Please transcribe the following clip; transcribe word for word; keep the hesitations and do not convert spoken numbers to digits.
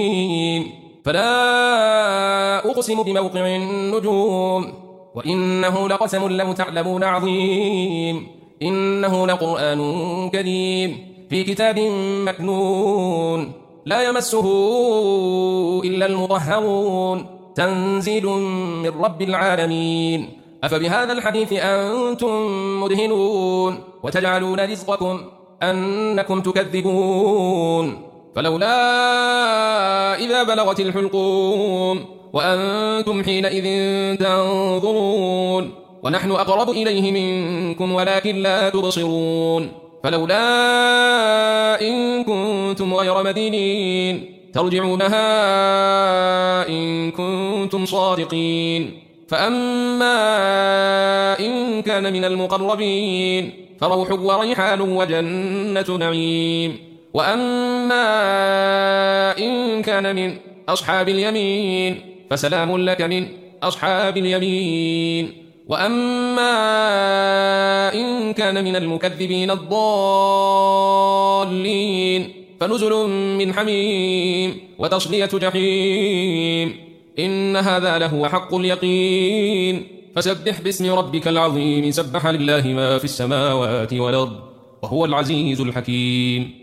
الصادقين فلا أقسم بموقع النجوم وإنه لقسم لو تعلمون عظيم إنه لقرآن كريم في كتاب مكنون لا يمسه إلا المطهرون تنزيل من رب العالمين أفبهذا الحديث أنتم مدهنون وتجعلون رزقكم أنكم تكذبون فلولا إذا بلغت الحلقوم وأنتم حينئذ تنظرون ونحن أقرب إليه منكم ولكن لا تبصرون فلولا إن كنتم غير مدينين ترجعونها إن كنتم صادقين فأما إن كان من المقربين فروح وريحان وجنة نعيم وأما إن كان من أصحاب اليمين فسلام لك من أصحاب اليمين وأما إن كان من المكذبين الضالين فنزل من حميم وتصلية جحيم إن هذا لهو حق اليقين فسبح باسم ربك العظيم سبح لله ما في السماوات والأرض وهو العزيز الحكيم